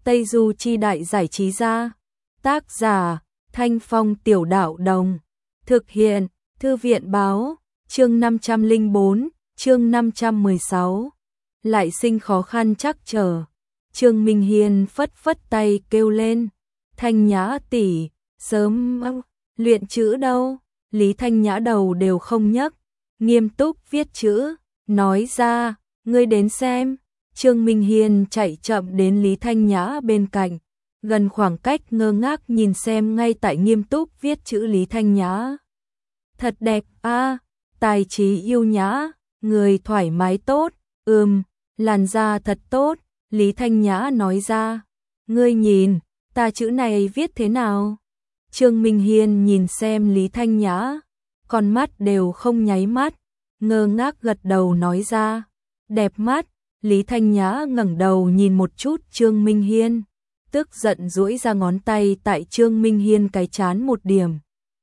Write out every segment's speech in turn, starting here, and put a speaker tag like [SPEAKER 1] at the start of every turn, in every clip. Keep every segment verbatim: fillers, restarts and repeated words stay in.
[SPEAKER 1] Tây Du Chi Đại Giải Trí Gia. Tác giả Thanh Phong Tiểu Đạo Đồng. Thực hiện Thư viện Báo. Chương năm trăm lẻ bốn, chương năm trăm mười sáu. Lại sinh khó khăn chắc trở. Trương Minh Hiên phất phất tay kêu lên. Thanh Nhã tỷ, sớm luyện chữ đâu? Lý Thanh Nhã đầu đều không nhấc, nghiêm túc viết chữ, nói ra, ngươi đến xem. Trương Minh Hiên chạy chậm đến Lý Thanh Nhã bên cạnh, gần khoảng cách ngơ ngác nhìn xem ngay tại nghiêm túc viết chữ Lý Thanh Nhã. Thật đẹp a, tài trí yêu nhã, người thoải mái tốt, ừm, làn da thật tốt, Lý Thanh Nhã nói ra. Ngươi nhìn, ta chữ này viết thế nào? Trương Minh Hiên nhìn xem Lý Thanh Nhã, con mắt đều không nháy mắt, ngơ ngác gật đầu nói ra. Đẹp mắt. Lý Thanh Nhã ngẩng đầu nhìn một chút Trương Minh Hiên, tức giận duỗi ra ngón tay tại Trương Minh Hiên cái trán một điểm.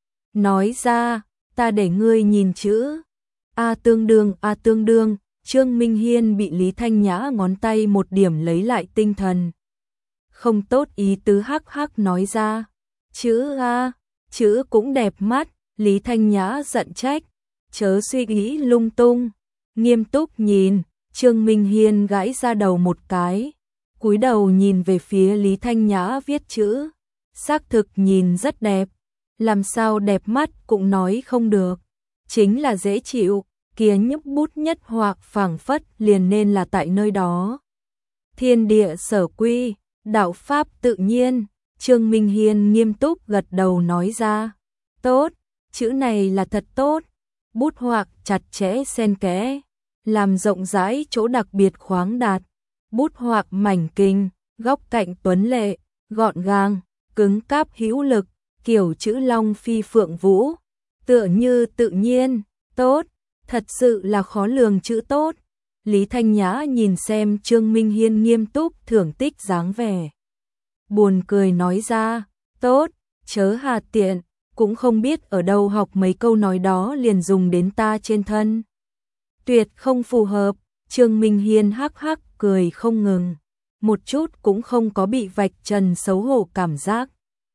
[SPEAKER 1] Nói ra, ta để ngươi nhìn chữ. A tương đương, a tương đương, Trương Minh Hiên bị Lý Thanh Nhã ngón tay một điểm lấy lại tinh thần. Không tốt ý tứ hắc hắc nói ra. Chữ a, chữ cũng đẹp mắt, Lý Thanh Nhã giận trách. Chớ suy nghĩ lung tung, nghiêm túc nhìn. Trương Minh Hiên gãi ra đầu một cái, cúi đầu nhìn về phía Lý Thanh Nhã viết chữ, xác thực nhìn rất đẹp, làm sao đẹp mắt cũng nói không được, chính là dễ chịu, kia nhấp bút nhất hoặc phảng phất liền nên là tại nơi đó. Thiên địa sở quy, đạo pháp tự nhiên, Trương Minh Hiên nghiêm túc gật đầu nói ra. Tốt, chữ này là thật tốt, bút hoặc chặt chẽ xen kẽ, làm rộng rãi chỗ đặc biệt khoáng đạt, bút hoặc mảnh kinh, góc cạnh tuấn lệ, gọn gàng, cứng cáp hữu lực, kiểu chữ long phi phượng vũ, tựa như tự nhiên, tốt, thật sự là khó lường chữ tốt. Lý Thanh Nhã nhìn xem Trương Minh Hiên nghiêm túc thưởng tích dáng vẻ, buồn cười nói ra, tốt, chớ hà tiện, cũng không biết ở đâu học mấy câu nói đó liền dùng đến ta trên thân. Tuyệt không phù hợp, Trương Minh Hiên hắc hắc cười không ngừng, một chút cũng không có bị vạch trần xấu hổ cảm giác.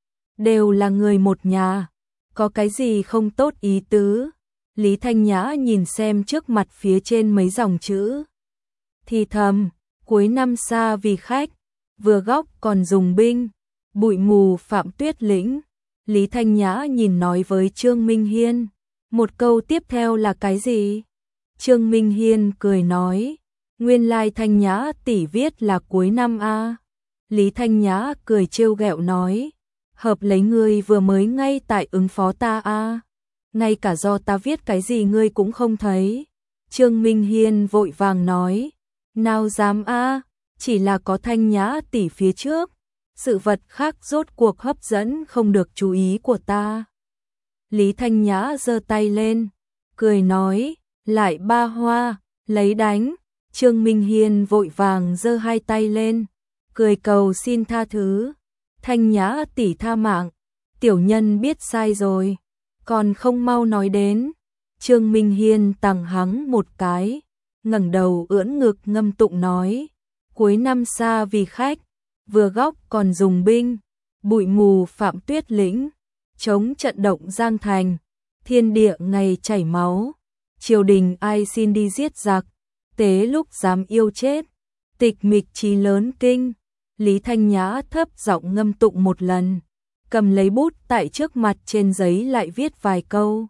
[SPEAKER 1] Đều là người một nhà, có cái gì không tốt ý tứ? Lý Thanh Nhã nhìn xem trước mặt phía trên mấy dòng chữ. Thì thầm, cuối năm xa vì khách, vừa góc còn dùng binh, bụi mù phạm tuyết lĩnh. Lý Thanh Nhã nhìn nói với Trương Minh Hiên, một câu tiếp theo là cái gì? Trương Minh Hiên cười nói, nguyên lai Thanh Nhã tỷ viết là cuối năm a. Lý Thanh Nhã cười trêu ghẹo nói, hợp lấy ngươi vừa mới ngay tại ứng phó ta a, ngay cả do ta viết cái gì ngươi cũng không thấy. Trương Minh Hiên vội vàng nói, nào dám a, chỉ là có Thanh Nhã tỷ phía trước, sự vật khác rốt cuộc hấp dẫn không được chú ý của ta. Lý Thanh Nhã giơ tay lên, cười nói, lại ba hoa, lấy đánh. Trương Minh Hiên vội vàng giơ hai tay lên, cười cầu xin tha thứ. Thanh Nhã tỷ tha mạng, tiểu nhân biết sai rồi, còn không mau nói đến. Trương Minh Hiên tằng hắng một cái, ngẩng đầu ưỡn ngực ngâm tụng nói, cuối năm xa vì khách, vừa góc còn dùng binh, bụi mù phạm tuyết lĩnh, chống trận động Giang Thành, thiên địa ngày chảy máu. Triều đình ai xin đi giết giặc, tế lúc dám yêu chết, tịch mịch chí lớn kinh. Lý Thanh Nhã thấp giọng ngâm tụng một lần, cầm lấy bút tại trước mặt trên giấy lại viết vài câu,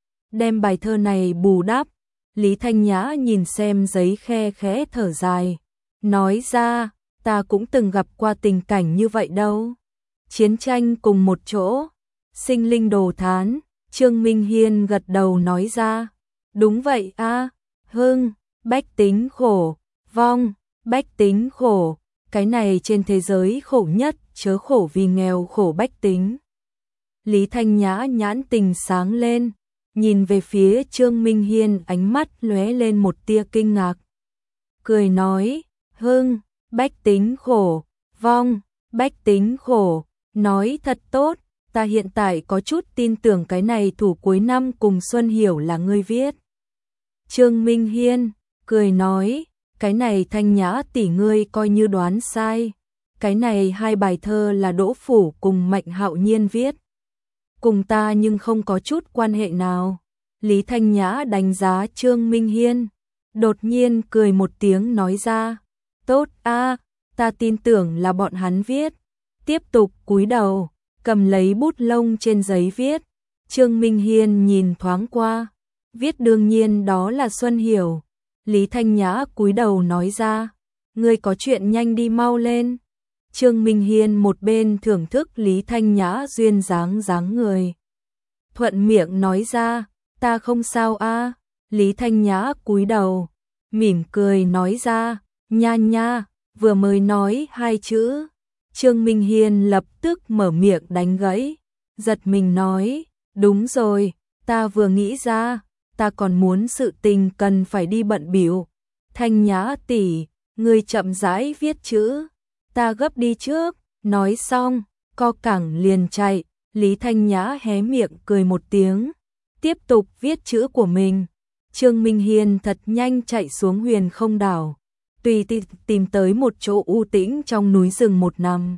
[SPEAKER 1] đem bài thơ này bù đắp. Lý Thanh Nhã nhìn xem giấy khe khẽ thở dài, nói ra, ta cũng từng gặp qua tình cảnh như vậy đâu. Chiến tranh cùng một chỗ, sinh linh đồ thán. Trương Minh Hiên gật đầu nói ra, đúng vậy a, hưng, bách tính khổ, vong, bách tính khổ, cái này trên thế giới khổ nhất, chớ khổ vì nghèo khổ bách tính. Lý Thanh Nhã nhãn tình sáng lên, nhìn về phía Trương Minh Hiên, ánh mắt lóe lên một tia kinh ngạc. Cười nói, hưng, bách tính khổ, vong, bách tính khổ, nói thật tốt, ta hiện tại có chút tin tưởng cái này thủ cuối năm cùng Xuân Hiểu là ngươi viết. Trương Minh Hiên cười nói, cái này Thanh Nhã tỷ ngươi coi như đoán sai, Cái này hai bài thơ là Đỗ Phủ cùng Mạnh Hạo Nhiên viết. Cùng ta nhưng không có chút quan hệ nào. Lý Thanh Nhã đánh giá Trương Minh Hiên, đột nhiên cười một tiếng nói ra, tốt a, ta tin tưởng là bọn hắn viết. Tiếp tục cúi đầu, cầm lấy bút lông trên giấy viết. Trương Minh Hiên nhìn thoáng qua, viết đương nhiên đó là Xuân Hiểu. Lý Thanh Nhã cúi đầu nói ra, ngươi có chuyện nhanh đi mau lên. Trương Minh Hiên một bên thưởng thức Lý Thanh Nhã duyên dáng dáng người, thuận miệng nói ra, ta không sao a. Lý Thanh Nhã cúi đầu, mỉm cười nói ra, nha nha, vừa mới nói hai chữ. Trương Minh Hiên lập tức mở miệng đánh gãy, giật mình nói, đúng rồi, ta vừa nghĩ ra, ta còn muốn sự tình cần phải đi bận bịu. Thanh Nhã tỷ, ngươi chậm rãi viết chữ, ta gấp đi trước. Nói xong, co cẳng liền chạy. Lý Thanh Nhã hé miệng cười một tiếng, tiếp tục viết chữ của mình. Trương Minh Hiên thật nhanh chạy xuống Huyền Không đảo, tùy tìm tới một chỗ u tĩnh trong núi rừng một nằm.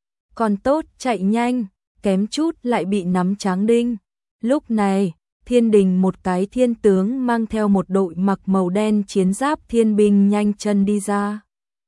[SPEAKER 1] Còn tốt chạy nhanh, kém chút lại bị nắm tráng đinh. Lúc này, thiên đình một cái thiên tướng mang theo một đội mặc màu đen chiến giáp thiên binh nhanh chân đi ra.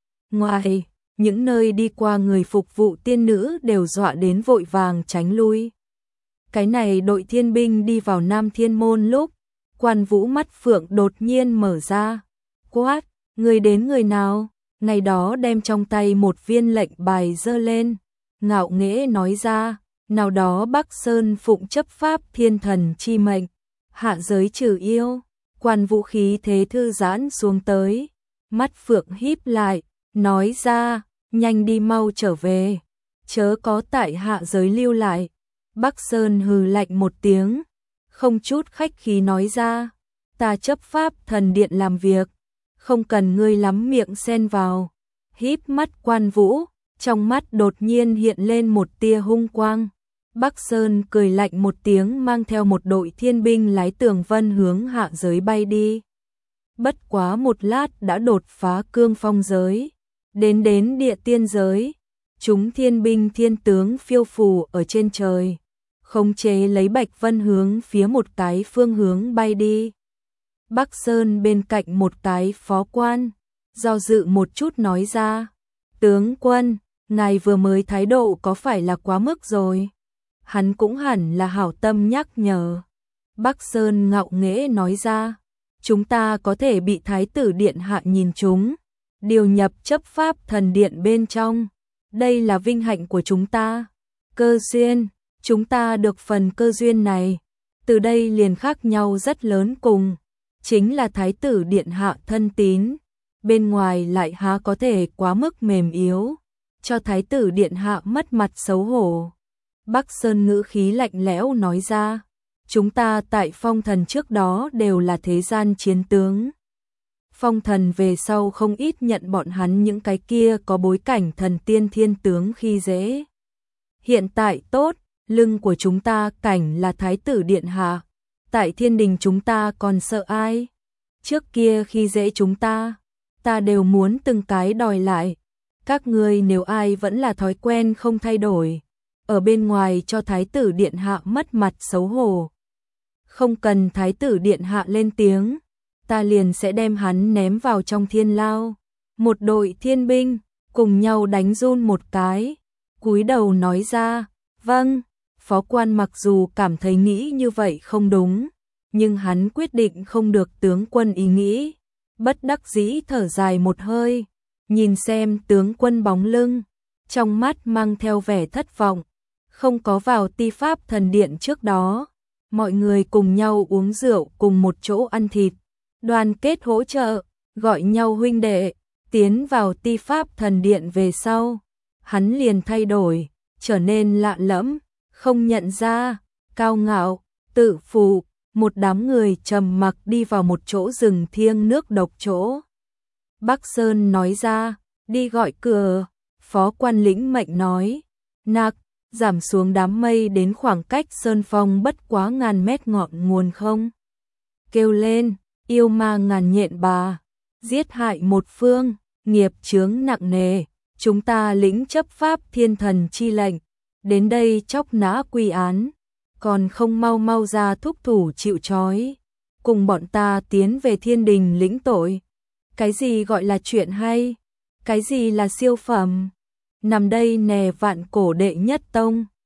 [SPEAKER 1] Ngoài, những nơi đi qua người phục vụ tiên nữ đều dọa đến vội vàng tránh lui. Cái này đội thiên binh đi vào Nam Thiên Môn lúc, Quan Vũ mắt phượng đột nhiên mở ra. Quát, người đến người nào? Ngày đó đem trong tay một viên lệnh bài giơ lên, ngạo nghễ nói ra, nào đó Bắc Sơn phụng chấp pháp thiên thần chi mệnh, hạ giới trừ yêu. Quan Vũ khí thế thư giãn xuống tới, mắt phượng híp lại, nói ra, nhanh đi mau trở về, chớ có tại hạ giới lưu lại. Bắc Sơn hừ lạnh một tiếng, không chút khách khí nói ra, ta chấp pháp thần điện làm việc, không cần ngươi lắm miệng xen vào. Híp mắt Quan Vũ, trong mắt đột nhiên hiện lên một tia hung quang. Bắc Sơn cười lạnh một tiếng mang theo một đội thiên binh lái tường vân hướng hạ giới bay đi. Bất quá một lát đã đột phá cương phong giới, đến đến địa tiên giới. Chúng thiên binh thiên tướng phiêu phù ở trên trời, khống chế lấy Bạch Vân hướng phía một cái phương hướng bay đi. Bắc Sơn bên cạnh một cái phó quan, do dự một chút nói ra, tướng quân, ngài vừa mới thái độ có phải là quá mức rồi? Hắn cũng hẳn là hảo tâm nhắc nhở. Bắc Sơn ngạo nghễ nói ra, chúng ta có thể bị thái tử điện hạ nhìn chúng, điều nhập chấp pháp thần điện bên trong. Đây là vinh hạnh của chúng ta. Cơ duyên, chúng ta được phần cơ duyên này, từ đây liền khác nhau rất lớn cùng. Chính là thái tử điện hạ thân tín, bên ngoài lại há có thể quá mức mềm yếu, cho thái tử điện hạ mất mặt xấu hổ. Bắc Sơn ngữ khí lạnh lẽo nói ra, chúng ta tại phong thần trước đó đều là thế gian chiến tướng. Phong thần về sau không ít nhận bọn hắn những cái kia có bối cảnh thần tiên thiên tướng khi dễ. Hiện tại tốt, lưng của chúng ta cảnh là thái tử điện hạ, tại thiên đình chúng ta còn sợ ai? Trước kia khi dễ chúng ta, ta đều muốn từng cái đòi lại. Các ngươi nếu ai vẫn là thói quen không thay đổi, ở bên ngoài cho thái tử điện hạ mất mặt xấu hổ, không cần thái tử điện hạ lên tiếng, ta liền sẽ đem hắn ném vào trong thiên lao. Một đội thiên binh cùng nhau đánh run một cái, cúi đầu nói ra, vâng. Phó quan mặc dù cảm thấy nghĩ như vậy không đúng, nhưng hắn quyết định không được tướng quân ý nghĩ, bất đắc dĩ thở dài một hơi, nhìn xem tướng quân bóng lưng, trong mắt mang theo vẻ thất vọng. Không có vào ti pháp thần điện trước đó, mọi người cùng nhau uống rượu cùng một chỗ ăn thịt, đoàn kết hỗ trợ, gọi nhau huynh đệ. Tiến vào ti pháp thần điện về sau, hắn liền thay đổi, trở nên lạ lẫm, không nhận ra, cao ngạo, tự phụ. Một đám người trầm mặc đi vào một chỗ rừng thiêng nước độc chỗ. Bắc Sơn nói ra, đi gọi cửa. Phó quan lĩnh mệnh nói, nặc, giảm xuống đám mây đến khoảng cách sơn phong bất quá ngàn mét ngọn nguồn không. Kêu lên, yêu ma ngàn nhện bà, giết hại một phương, nghiệp chướng nặng nề, chúng ta lĩnh chấp pháp thiên thần chi lệnh, đến đây chóc nã quy án, còn không mau mau ra thúc thủ chịu trói, cùng bọn ta tiến về thiên đình lĩnh tội. Cái gì gọi là chuyện hay? Cái gì là siêu phẩm? Nằm đây nè vạn cổ đệ nhất tông.